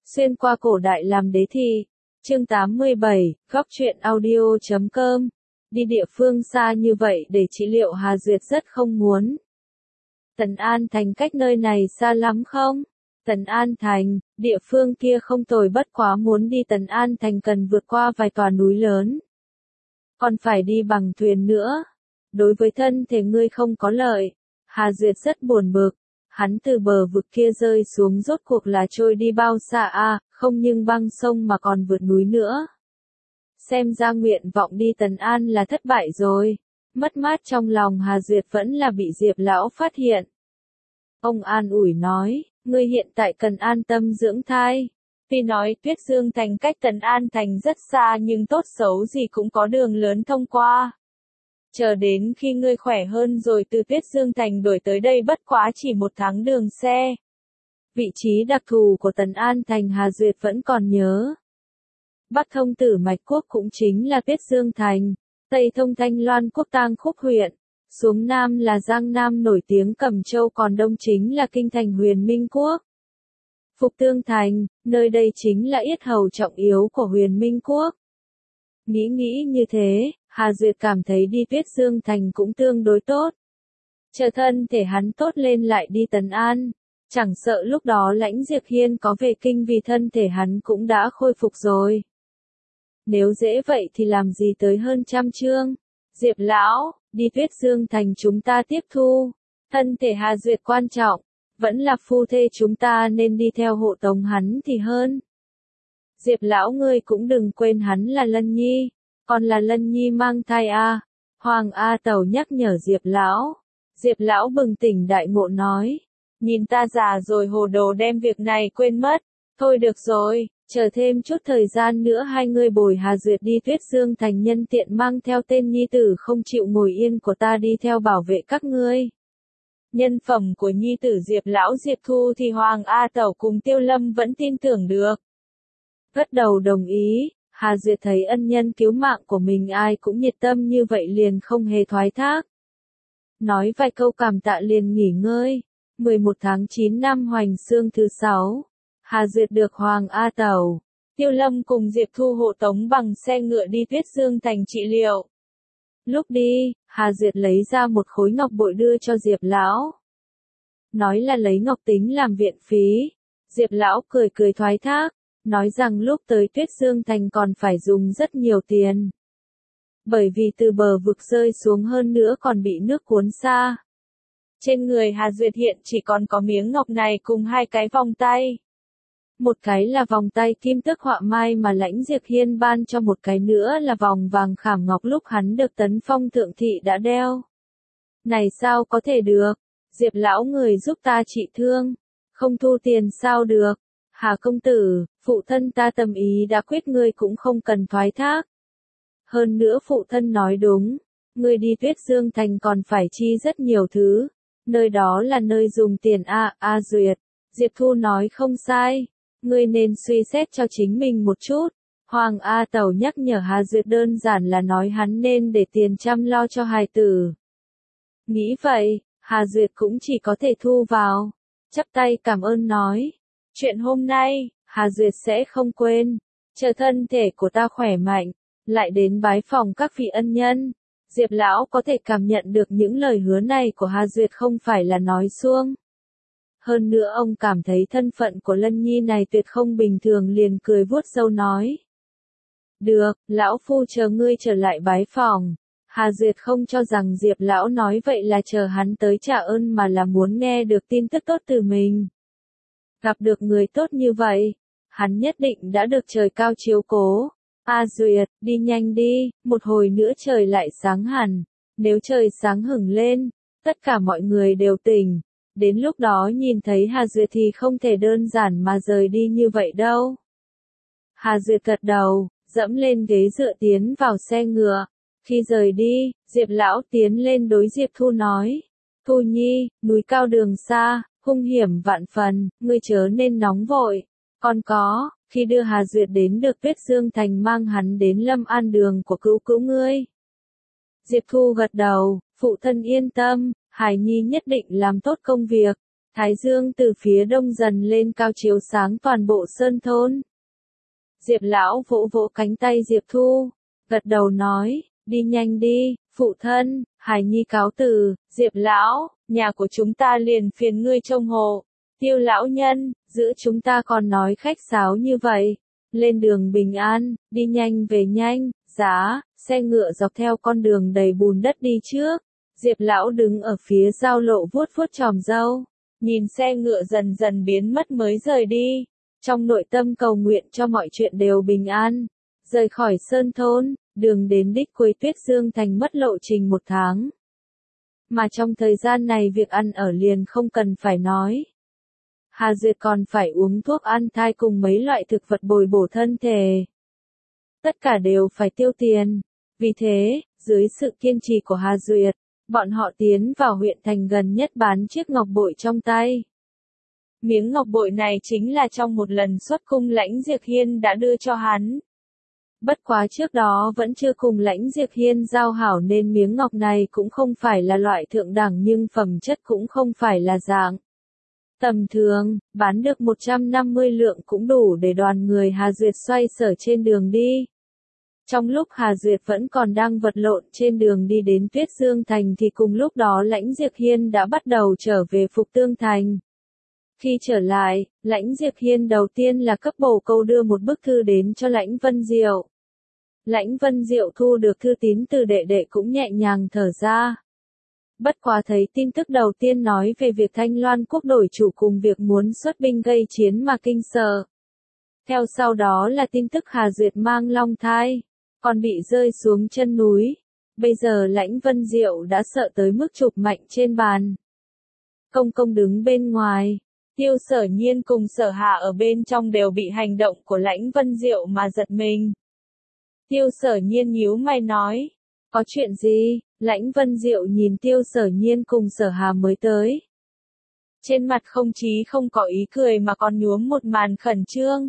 Xuyên qua cổ đại làm đế thi. Chương 87, góc truyện audio.com. Đi địa phương xa như vậy để trị liệu Hà Duyệt rất không muốn. Tần An Thành cách nơi này xa lắm không? Tần An Thành, địa phương kia không tồi, bất quá muốn đi Tần An Thành cần vượt qua vài tòa núi lớn. Còn phải đi bằng thuyền nữa. Đối với thân thể ngươi không có lợi. Hà Duyệt rất buồn bực. Hắn từ bờ vực kia rơi xuống rốt cuộc là trôi đi bao xa à, không nhưng băng sông mà còn vượt núi nữa. Xem ra nguyện vọng đi Tần An là thất bại rồi. Mất mát trong lòng Hà Duyệt vẫn là bị Diệp lão phát hiện. Ông an ủi nói, ngươi hiện tại cần an tâm dưỡng thai. Tuy nói Tuyết Dương Thành cách Tần An Thành rất xa nhưng tốt xấu gì cũng có đường lớn thông qua. Chờ đến khi ngươi khỏe hơn rồi từ Tuyết Dương Thành đổi tới đây bất quá chỉ 1 tháng đường xe. Vị trí đặc thù của Tần An Thành Hà Duyệt vẫn còn nhớ. Bắc thông Tử Mạch Quốc cũng chính là Tuyết Dương Thành, Tây thông Thanh Loan Quốc Tang Khúc huyện, xuống Nam là Giang Nam nổi tiếng Cẩm Châu, còn Đông chính là Kinh Thành Huyền Minh Quốc. Phục Tương Thành, nơi đây chính là yết hầu trọng yếu của Huyền Minh Quốc. Nghĩ như thế, Hà Duyệt cảm thấy đi Tuyết Dương Thành cũng tương đối tốt. Chờ thân thể hắn tốt lên lại đi Tần An, chẳng sợ lúc đó Lãnh Diệp Hiên có về kinh vì thân thể hắn cũng đã khôi phục rồi. Nếu dễ vậy thì làm gì tới hơn 100 chương. Diệp lão, đi Tuyết Dương Thành chúng ta tiếp thu. Thân thể Hà Duyệt quan trọng, vẫn là phu thê chúng ta nên đi theo hộ tống hắn thì hơn. Diệp lão ngươi cũng đừng quên hắn là Lân Nhi, còn là Lân Nhi mang thai a. Hoàng A Tẩu nhắc nhở Diệp lão. Diệp lão bừng tỉnh đại ngộ nói, nhìn ta già rồi hồ đồ đem việc này quên mất. Thôi được rồi, chờ thêm chút thời gian nữa hai người bồi Hà Duyệt đi Tuyết Dương Thành, nhân tiện mang theo tên nhi tử không chịu ngồi yên của ta đi theo bảo vệ các ngươi. Nhân phẩm của nhi tử Diệp lão Diệp Thu thì Hoàng A Tẩu cùng Tiêu Lâm vẫn tin tưởng được. Gật đầu đồng ý, Hà Duyệt thấy ân nhân cứu mạng của mình ai cũng nhiệt tâm như vậy liền không hề thoái thác. Nói vài câu cảm tạ liền nghỉ ngơi. 11 tháng 9 năm Hoành Xương thứ 6, Hà Duyệt được Hoàng A Tẩu, Tiêu Lâm cùng Diệp Thu hộ tống bằng xe ngựa đi Tuyết Dương Thành trị liệu. Lúc đi, Hà Duyệt lấy ra một khối ngọc bội đưa cho Diệp lão. Nói là lấy ngọc tính làm viện phí. Diệp lão cười thoái thác, nói rằng lúc tới Tuyết Dương Thành còn phải dùng rất nhiều tiền. Bởi vì từ bờ vực rơi xuống hơn nữa còn bị nước cuốn xa. Trên người Hà Duyệt hiện chỉ còn có miếng ngọc này cùng 2 cái vòng tay. Một cái là vòng tay kim tước họa mai mà Lãnh Diệp Hiên ban cho, một cái nữa là vòng vàng khảm ngọc lúc hắn được tấn phong thượng thị đã đeo. Này sao có thể được? Diệp lão người giúp ta trị thương, không thu tiền sao được? Hà công tử, phụ thân ta tâm ý đã quyết, ngươi cũng không cần thoái thác. Hơn nữa phụ thân nói đúng, ngươi đi Tuyết Dương Thành còn phải chi rất nhiều thứ. Nơi đó là nơi dùng tiền a. Duyệt. Diệp Thu nói không sai. Ngươi nên suy xét cho chính mình một chút. Hoàng A Tẩu nhắc nhở Hà Duyệt đơn giản là nói hắn nên để tiền chăm lo cho hài tử. Nghĩ vậy, Hà Duyệt cũng chỉ có thể thu vào. Chắp tay cảm ơn nói. Chuyện hôm nay, Hà Duyệt sẽ không quên. Chờ thân thể của ta khỏe mạnh, lại đến bái phòng các vị ân nhân. Diệp lão có thể cảm nhận được những lời hứa này của Hà Duyệt không phải là nói suông. Hơn nữa ông cảm thấy thân phận của Lân Nhi này tuyệt không bình thường liền cười vuốt râu nói. Được, lão phu chờ ngươi trở lại bái phòng. Hà Duyệt không cho rằng Diệp lão nói vậy là chờ hắn tới trả ơn mà là muốn nghe được tin tức tốt từ mình. Gặp được người tốt như vậy, hắn nhất định đã được trời cao chiếu cố. Duyệt, đi nhanh đi, một hồi nữa trời lại sáng hẳn. Nếu trời sáng hửng lên, tất cả mọi người đều tỉnh. Đến lúc đó nhìn thấy Hà Duyệt thì không thể đơn giản mà rời đi như vậy đâu. Hà Duyệt gật đầu, dẫm lên ghế dựa tiến vào xe ngựa. Khi rời đi, Diệp lão tiến lên đối Diệp Thu nói. Thu Nhi, núi cao đường xa, hung hiểm vạn phần, ngươi chớ nên nóng vội. Còn có, khi đưa Hà Duyệt đến được Tuyết Dương Thành mang hắn đến Lâm An đường của cữu ngươi. Diệp Thu gật đầu, phụ thân yên tâm, Hải Nhi nhất định làm tốt công việc. Thái dương từ phía đông dần lên cao chiếu sáng toàn bộ sơn thôn. Diệp lão vỗ vỗ cánh tay Diệp Thu, gật đầu nói, đi nhanh đi, phụ thân, Hải Nhi cáo từ, Diệp lão, nhà của chúng ta liền phiền ngươi trông hộ. Tiêu lão nhân, giữa chúng ta còn nói khách sáo như vậy. Lên đường bình an, đi nhanh về nhanh, giá, xe ngựa dọc theo con đường đầy bùn đất đi trước. Diệp lão đứng ở phía giao lộ vuốt vuốt chòm râu, nhìn xe ngựa dần dần biến mất mới rời đi. Trong nội tâm cầu nguyện cho mọi chuyện đều bình an. Rời khỏi sơn thôn, đường đến đích cuối Tuyết Dương Thành mất lộ trình 1 tháng. Mà trong thời gian này việc ăn ở liền không cần phải nói. Hà Duyệt còn phải uống thuốc an thai cùng mấy loại thực vật bồi bổ thân thể. Tất cả đều phải tiêu tiền. Vì thế, dưới sự kiên trì của Hà Duyệt, bọn họ tiến vào huyện thành gần nhất bán chiếc ngọc bội trong tay. Miếng ngọc bội này chính là trong một lần xuất cung Lãnh Diệp Hiên đã đưa cho hắn. Bất quá trước đó vẫn chưa cùng Lãnh Diệp Hiên giao hảo nên miếng ngọc này cũng không phải là loại thượng đẳng nhưng phẩm chất cũng không phải là dạng tầm thường, bán được 150 lượng cũng đủ để đoàn người Hà Duyệt xoay sở trên đường đi. Trong lúc Hà Duyệt vẫn còn đang vật lộn trên đường đi đến Tuyết Dương Thành thì cùng lúc đó Lãnh Diệp Hiên đã bắt đầu trở về Phục Tương Thành. Khi trở lại, Lãnh Diệp Hiên đầu tiên là cấp bồ câu đưa một bức thư đến cho Lãnh Vân Diệu. Lãnh Vân Diệu thu được thư tín từ đệ đệ cũng nhẹ nhàng thở ra. Bất quá thấy tin tức đầu tiên nói về việc Thanh Loan quốc đổi chủ cùng việc muốn xuất binh gây chiến mà kinh sợ. Theo sau đó là tin tức Hà Duyệt mang long thai, còn bị rơi xuống chân núi. Bây giờ Lãnh Vân Diệu đã sợ tới mức chụp mạnh trên bàn. Công công đứng bên ngoài, Tiêu Sở Nhiên cùng Sở Hà ở bên trong đều bị hành động của Lãnh Vân Diệu mà giật mình. Tiêu Sở Nhiên nhíu mày nói, có chuyện gì? Lãnh Vân Diệu nhìn Tiêu Sở Nhiên cùng Sở Hà mới tới. Trên mặt không chí không có ý cười mà còn nhuốm một màn khẩn trương.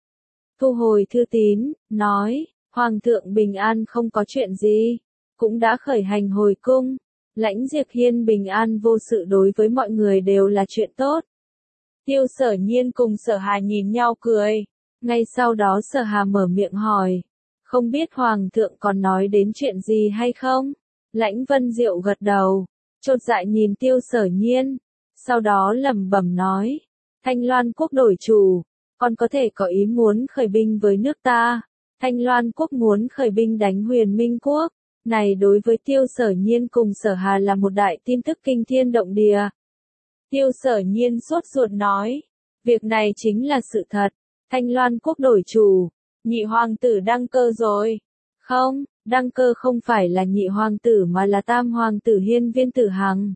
Thu hồi thư tín, nói, Hoàng thượng bình an không có chuyện gì, cũng đã khởi hành hồi cung. Lãnh Diệp Hiên bình an vô sự đối với mọi người đều là chuyện tốt. Tiêu Sở Nhiên cùng Sở Hà nhìn nhau cười. Ngay sau đó Sở Hà mở miệng hỏi, không biết Hoàng thượng còn nói đến chuyện gì hay không? Lãnh Vân Diệu gật đầu, chột dạ nhìn Tiêu Sở Nhiên, sau đó lẩm bẩm nói, Thanh Loan quốc đổi chủ, còn có thể có ý muốn khởi binh với nước ta. Thanh Loan quốc muốn khởi binh đánh Huyền Minh quốc, này đối với Tiêu Sở Nhiên cùng Sở Hà là một đại tin tức kinh thiên động địa. Tiêu Sở Nhiên sốt ruột nói, việc này chính là sự thật, Thanh Loan quốc đổi chủ, nhị hoàng tử đăng cơ rồi. Không, đăng cơ không phải là nhị hoàng tử mà là tam hoàng tử Hiên Viên Tử Hằng.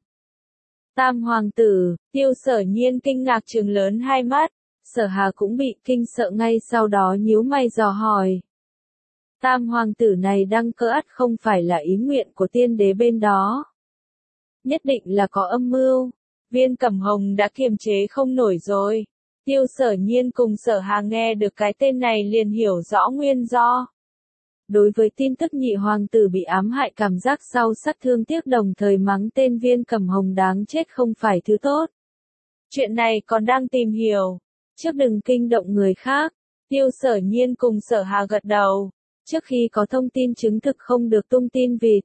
Tam hoàng tử, Tiêu Sở Nhiên kinh ngạc trừng lớn hai mắt, Sở Hà cũng bị kinh sợ ngay sau đó nhíu mày dò hỏi. Tam hoàng tử này đăng cơ ắt không phải là ý nguyện của tiên đế bên đó. Nhất định là có âm mưu. Viên Cẩm Hồng đã kiềm chế không nổi rồi. Tiêu Sở Nhiên cùng Sở Hà nghe được cái tên này liền hiểu rõ nguyên do. Đối với tin tức nhị hoàng tử bị ám hại cảm giác sau sắc thương tiếc đồng thời mắng tên Viên Cẩm Hồng đáng chết không phải thứ tốt. Chuyện này còn đang tìm hiểu. Trước đừng kinh động người khác. Tiêu Sở Nhiên cùng Sở Hà gật đầu. Trước khi có thông tin chứng thực không được tung tin vịt.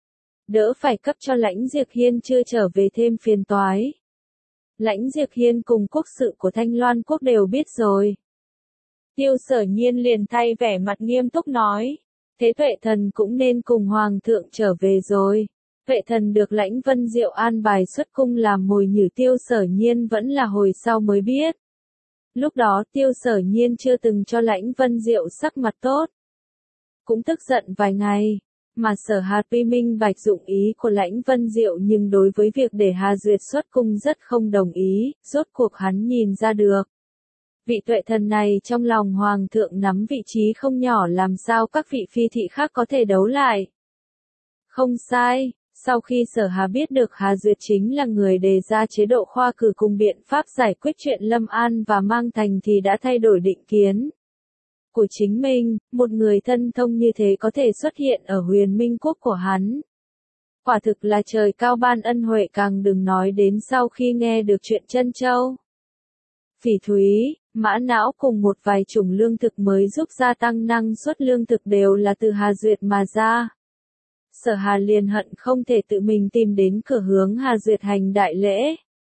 Đỡ phải cấp cho Lãnh Diệp Hiên chưa trở về thêm phiền toái. Lãnh Diệp Hiên cùng quốc sự của Thanh Loan quốc đều biết rồi. Tiêu Sở Nhiên liền thay vẻ mặt nghiêm túc nói. Thế Tuệ Thần cũng nên cùng Hoàng thượng trở về rồi. Tuệ Thần được Lãnh Vân Diệu an bài xuất cung làm mồi nhử Tiêu Sở Nhiên vẫn là hồi sau mới biết. Lúc đó Tiêu Sở Nhiên chưa từng cho Lãnh Vân Diệu sắc mặt tốt. Cũng tức giận vài ngày. Mà Sở Hà tuy minh bạch dụng ý của Lãnh Vân Diệu nhưng đối với việc để Hà Duyệt xuất cung rất không đồng ý, rốt cuộc hắn nhìn ra được. Vị Tuệ Thần này trong lòng Hoàng thượng nắm vị trí không nhỏ làm sao các vị phi thị khác có thể đấu lại. Không sai, sau khi Sở Hà biết được Hà Duyệt chính là người đề ra chế độ khoa cử cùng biện pháp giải quyết chuyện Lâm An và Mang Thành thì đã thay đổi định kiến của chính mình, một người thân thông như thế có thể xuất hiện ở Huyền Minh quốc của hắn. Quả thực là trời cao ban ân huệ, càng đừng nói đến sau khi nghe được chuyện Trân Châu, phỉ thúy, mã não cùng một vài chủng lương thực mới giúp gia tăng năng suất lương thực đều là từ Hà Duyệt mà ra. Sở Hà liền hận không thể tự mình tìm đến cửa hướng Hà Duyệt hành đại lễ.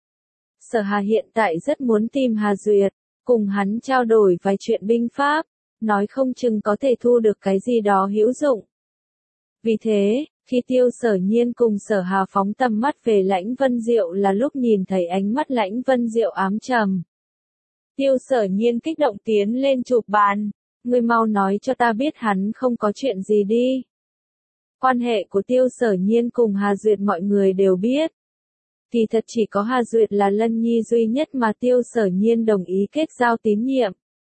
Sở Hà hiện tại rất muốn tìm Hà Duyệt, cùng hắn trao đổi vài chuyện binh pháp, nói không chừng có thể thu được cái gì đó hữu dụng. Vì thế, khi Tiêu Sở Nhiên cùng Sở Hà phóng tầm mắt về Lãnh Vân Diệu là lúc nhìn thấy ánh mắt Lãnh Vân Diệu ám trầm. Tiêu Sở Nhiên kích động tiến lên chụp bàn, ngươi mau nói cho ta biết hắn không có chuyện gì đi. Quan hệ của Tiêu Sở Nhiên cùng Hà Duyệt mọi người đều biết. Kỳ thật chỉ có Hà Duyệt là lân nhi duy nhất mà Tiêu Sở Nhiên đồng ý kết giao tín nhiệm.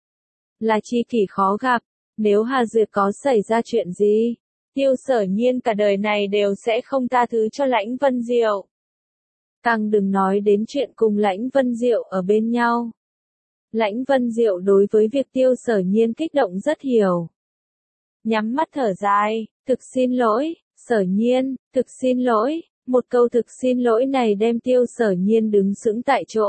Là chi kỷ khó gặp, nếu Hà Duyệt có xảy ra chuyện gì, Tiêu Sở Nhiên cả đời này đều sẽ không tha thứ cho Lãnh Vân Diệu. Càng đừng nói đến chuyện cùng Lãnh Vân Diệu ở bên nhau. Lãnh Vân Diệu đối với việc Tiêu Sở Nhiên kích động rất hiểu. Nhắm mắt thở dài, thực xin lỗi, Sở Nhiên, thực xin lỗi, một câu thực xin lỗi này đem Tiêu Sở Nhiên đứng sững tại chỗ.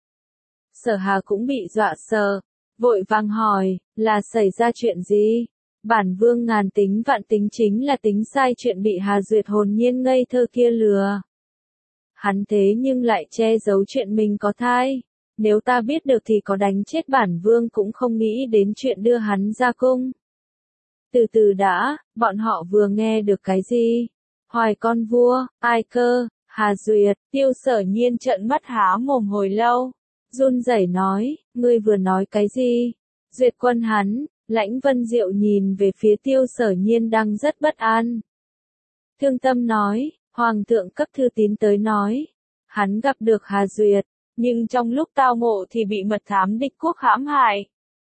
Sở Hà cũng bị dọa sợ, vội vàng hỏi, là xảy ra chuyện gì? Bản vương ngàn tính vạn tính chính là tính sai chuyện bị Hà Duyệt hồn nhiên ngây thơ kia lừa. Hắn thế nhưng lại che giấu chuyện mình có thai. Nếu ta biết được thì có đánh chết bản vương cũng không nghĩ đến chuyện đưa hắn ra cung. Từ từ đã, bọn họ vừa nghe được cái gì? Hoài con vua, ai cơ, Hà Duyệt, Tiêu Sở Nhiên trợn mắt há mồm hồi lâu. Run rẩy nói, ngươi vừa nói cái gì? Duyệt quân hắn, Lãnh Vân Diệu nhìn về phía Tiêu Sở Nhiên đang rất bất an. Thương tâm nói, Hoàng thượng cấp thư tín tới nói. Hắn gặp được Hà Duyệt, nhưng trong lúc tao ngộ thì bị mật thám địch quốc hãm hại.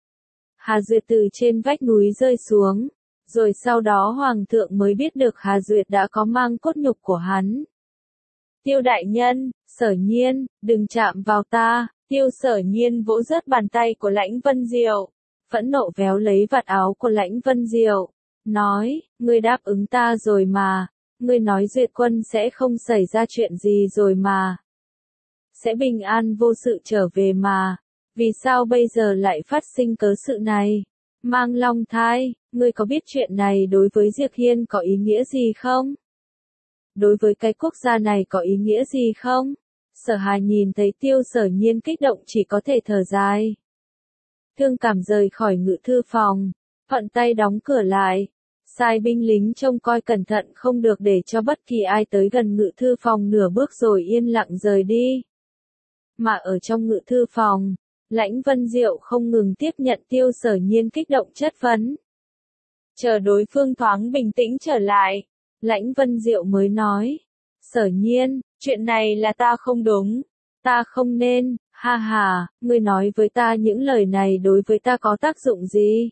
Hà Duyệt từ trên vách núi rơi xuống, rồi sau đó Hoàng thượng mới biết được Hà Duyệt đã có mang cốt nhục của hắn. Tiêu đại nhân, Sở Nhiên, đừng chạm vào ta. Tiêu Sở Nhiên vỗ rớt bàn tay của Lãnh Vân Diệu, phẫn nộ véo lấy vạt áo của Lãnh Vân Diệu, nói, ngươi đáp ứng ta rồi mà, ngươi nói Duyệt quân sẽ không xảy ra chuyện gì rồi mà. Sẽ bình an vô sự trở về mà, vì sao bây giờ lại phát sinh cớ sự này? Mang long thai, ngươi có biết chuyện này đối với Diệp Hiên có ý nghĩa gì không? Đối với cái quốc gia này có ý nghĩa gì không? Sở Hà nhìn thấy Tiêu Sở Nhiên kích động chỉ có thể thở dài. Thương cảm rời khỏi ngự thư phòng, thuận tay đóng cửa lại, sai binh lính trông coi cẩn thận không được để cho bất kỳ ai tới gần ngự thư phòng nửa bước rồi yên lặng rời đi. Mà ở trong ngự thư phòng, Lãnh Vân Diệu không ngừng tiếp nhận Tiêu Sở Nhiên kích động chất vấn. Chờ đối phương thoáng bình tĩnh trở lại, Lãnh Vân Diệu mới nói, Sở Nhiên, chuyện này là ta không đúng, ta không nên, ha ha, ngươi nói với ta những lời này đối với ta có tác dụng gì?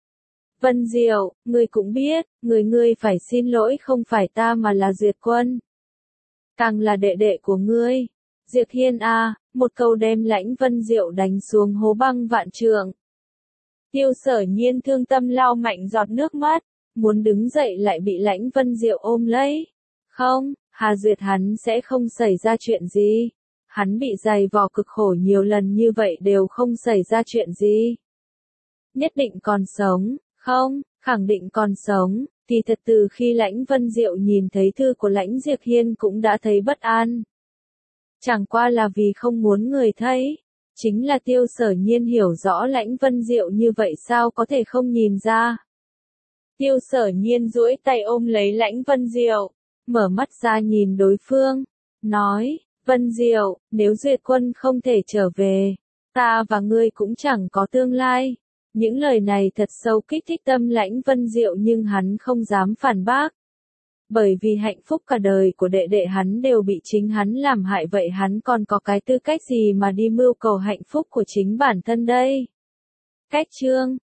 Vân Diệu, ngươi cũng biết, ngươi phải xin lỗi không phải ta mà là Duyệt quân. Càng là đệ đệ của ngươi. Diệp Hiên a, một câu đem Lãnh Vân Diệu đánh xuống hố băng vạn trượng. Tiêu Sở Nhiên thương tâm lau mạnh giọt nước mắt, muốn đứng dậy lại bị Lãnh Vân Diệu ôm lấy. Không, Hà Duyệt hắn sẽ không xảy ra chuyện gì. Hắn bị dày vò cực khổ nhiều lần như vậy đều không xảy ra chuyện gì. Nhất định còn sống, không, khẳng định còn sống. Kỳ thật từ khi Lãnh Vân Diệu nhìn thấy thư của Lãnh Diệp Hiên cũng đã thấy bất an. Chẳng qua là vì không muốn người thấy. Chính là Tiêu Sở Nhiên hiểu rõ Lãnh Vân Diệu như vậy sao có thể không nhìn ra. Tiêu Sở Nhiên duỗi tay ôm lấy Lãnh Vân Diệu, mở mắt ra nhìn đối phương, nói, Vân Diệu, nếu Duyệt quân không thể trở về, ta và ngươi cũng chẳng có tương lai. Những lời này thật sâu kích thích tâm Lãnh Vân Diệu nhưng hắn không dám phản bác. Bởi vì hạnh phúc cả đời của đệ đệ hắn đều bị chính hắn làm hại vậy hắn còn có cái tư cách gì mà đi mưu cầu hạnh phúc của chính bản thân đây. Cách chương